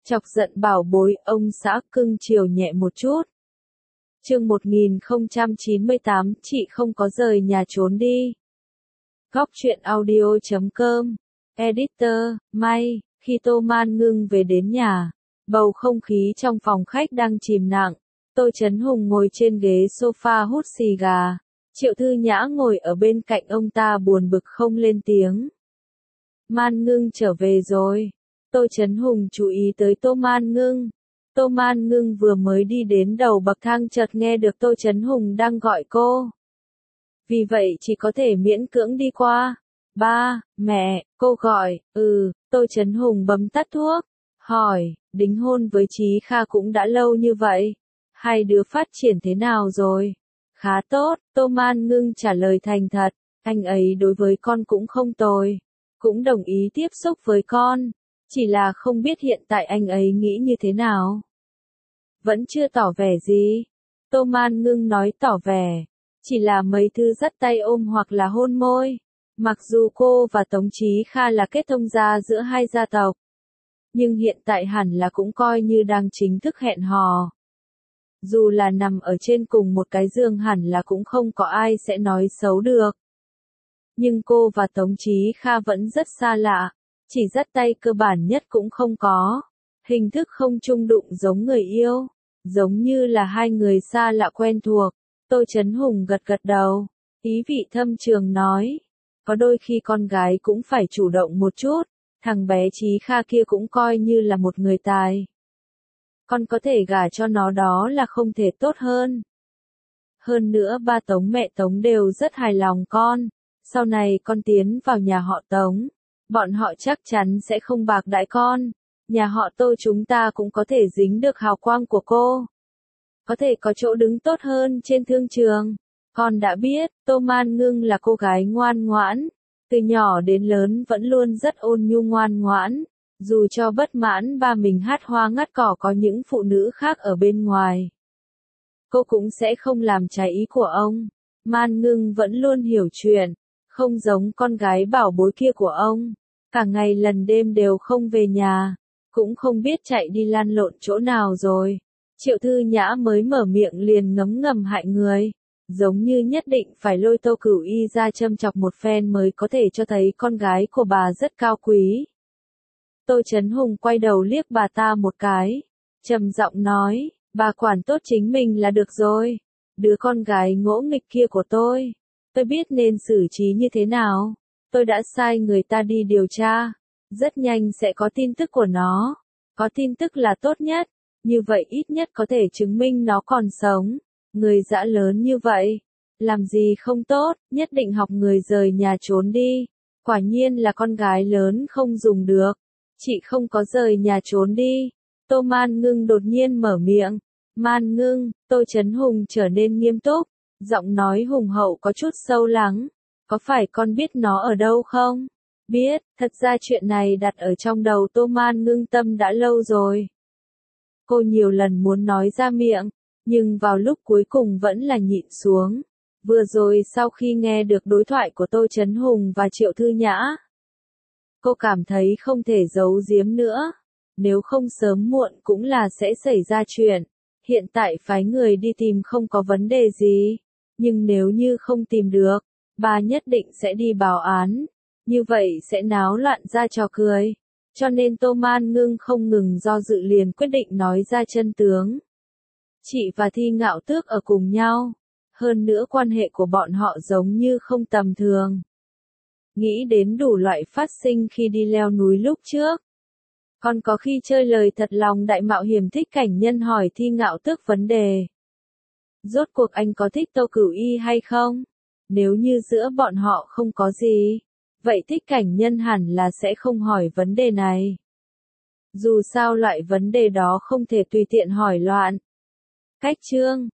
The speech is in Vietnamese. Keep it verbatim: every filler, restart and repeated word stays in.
Chọc giận bảo bối, ông xã cưng chiều nhẹ một chút. Chương một nghìn không trăm chín mươi tám, chị không có rời nhà trốn đi. Góc truyện audio chấm com. Editor, May, khi Tô Man Ngưng về đến nhà, bầu không khí trong phòng khách đang chìm nặng. Tô Chấn Hùng ngồi trên ghế sofa hút xì gà. Triệu Thư Nhã ngồi ở bên cạnh ông ta buồn bực không lên tiếng. Man Ngưng trở về rồi. Tô Chấn Hùng chú ý tới Tô Man Ngưng. Tô Man Ngưng vừa mới đi đến đầu bậc thang chợt nghe được Tô Chấn Hùng đang gọi cô. Vì vậy chỉ có thể miễn cưỡng đi qua. Ba, mẹ, cô gọi, ừ, Tô Chấn Hùng bấm tắt thuốc. Hỏi, đính hôn với Chí Kha cũng đã lâu như vậy. Hai đứa phát triển thế nào rồi? Khá tốt, Tô Man Ngưng trả lời thành thật. Anh ấy đối với con cũng không tồi. Cũng đồng ý tiếp xúc với con. Chỉ là không biết hiện tại anh ấy nghĩ như thế nào. Vẫn chưa tỏ vẻ gì. Tô Man Ngưng nói tỏ vẻ. Chỉ là mấy thứ dắt tay ôm hoặc là hôn môi. Mặc dù cô và Tống Chí Kha là kết thông gia giữa hai gia tộc. Nhưng hiện tại hẳn là cũng coi như đang chính thức hẹn hò. Dù là nằm ở trên cùng một cái giường hẳn là cũng không có ai sẽ nói xấu được. Nhưng cô và Tống Chí Kha vẫn rất xa lạ. Chỉ dắt tay cơ bản nhất cũng không có. Hình thức không chung đụng giống người yêu. Giống như là hai người xa lạ quen thuộc. Tô Chấn Hùng gật gật đầu. Ý vị thâm trường nói. Có đôi khi con gái cũng phải chủ động một chút. Thằng bé Chí Kha kia cũng coi như là một người tài. Con có thể gả cho nó đó là không thể tốt hơn. Hơn nữa ba Tống mẹ Tống đều rất hài lòng con. Sau này con tiến vào nhà họ Tống. Bọn họ chắc chắn sẽ không bạc đãi con. Nhà họ Tô chúng ta cũng có thể dính được hào quang của cô. Có thể có chỗ đứng tốt hơn trên thương trường. Con đã biết, Tô Man Ngưng là cô gái ngoan ngoãn. Từ nhỏ đến lớn vẫn luôn rất ôn nhu ngoan ngoãn. Dù cho bất mãn ba mình hát hoa ngắt cỏ có những phụ nữ khác ở bên ngoài. Cô cũng sẽ không làm trái ý của ông. Man Ngưng vẫn luôn hiểu chuyện. Không giống con gái bảo bối kia của ông. Cả ngày lần đêm đều không về nhà. Cũng không biết chạy đi lan lộn chỗ nào rồi. Triệu Thư Nhã mới mở miệng liền ngấm ngầm hại người. Giống như nhất định phải lôi Tô Cửu Y ra châm chọc một phen mới có thể cho thấy con gái của bà rất cao quý. Tô Chấn Hùng quay đầu liếc bà ta một cái. Trầm giọng nói, bà quản tốt chính mình là được rồi. Đứa con gái ngỗ nghịch kia của tôi. Tôi biết nên xử trí như thế nào. Tôi đã sai người ta đi điều tra. Rất nhanh sẽ có tin tức của nó. Có tin tức là tốt nhất. Như vậy ít nhất có thể chứng minh nó còn sống. Người dã lớn như vậy. Làm gì không tốt, nhất định học người rời nhà trốn đi. Quả nhiên là con gái lớn không dùng được. Chị không có rời nhà trốn đi. Tô Man Ngưng đột nhiên mở miệng. Man Ngưng, Tô Chấn Hùng trở nên nghiêm túc. Giọng nói hùng hậu có chút sâu lắng. Có phải con biết nó ở đâu không? Biết, thật ra chuyện này đặt ở trong đầu Tô Man Ngưng tâm đã lâu rồi. Cô nhiều lần muốn nói ra miệng, nhưng vào lúc cuối cùng vẫn là nhịn xuống. Vừa rồi sau khi nghe được đối thoại của Tô Chấn Hùng và Triệu Thư Nhã, cô cảm thấy không thể giấu giếm nữa. Nếu không sớm muộn cũng là sẽ xảy ra chuyện. Hiện tại phái người đi tìm không có vấn đề gì. Nhưng nếu như không tìm được, bà nhất định sẽ đi báo án. Như vậy sẽ náo loạn ra trò cười. Cho nên Tô Man Ngưng không ngừng do dự liền quyết định nói ra chân tướng. Chị và Thi Ngạo Tước ở cùng nhau. Hơn nữa quan hệ của bọn họ giống như không tầm thường. Nghĩ đến đủ loại phát sinh khi đi leo núi lúc trước. Còn có khi chơi lời thật lòng đại mạo hiểm thích cảnh nhân hỏi Thi Ngạo Tước vấn đề. Rốt cuộc anh có thích Tô Cửu Y hay không? Nếu như giữa bọn họ không có gì, vậy thích cảnh nhân hẳn là sẽ không hỏi vấn đề này. Dù sao loại vấn đề đó không thể tùy tiện hỏi loạn. Cách chương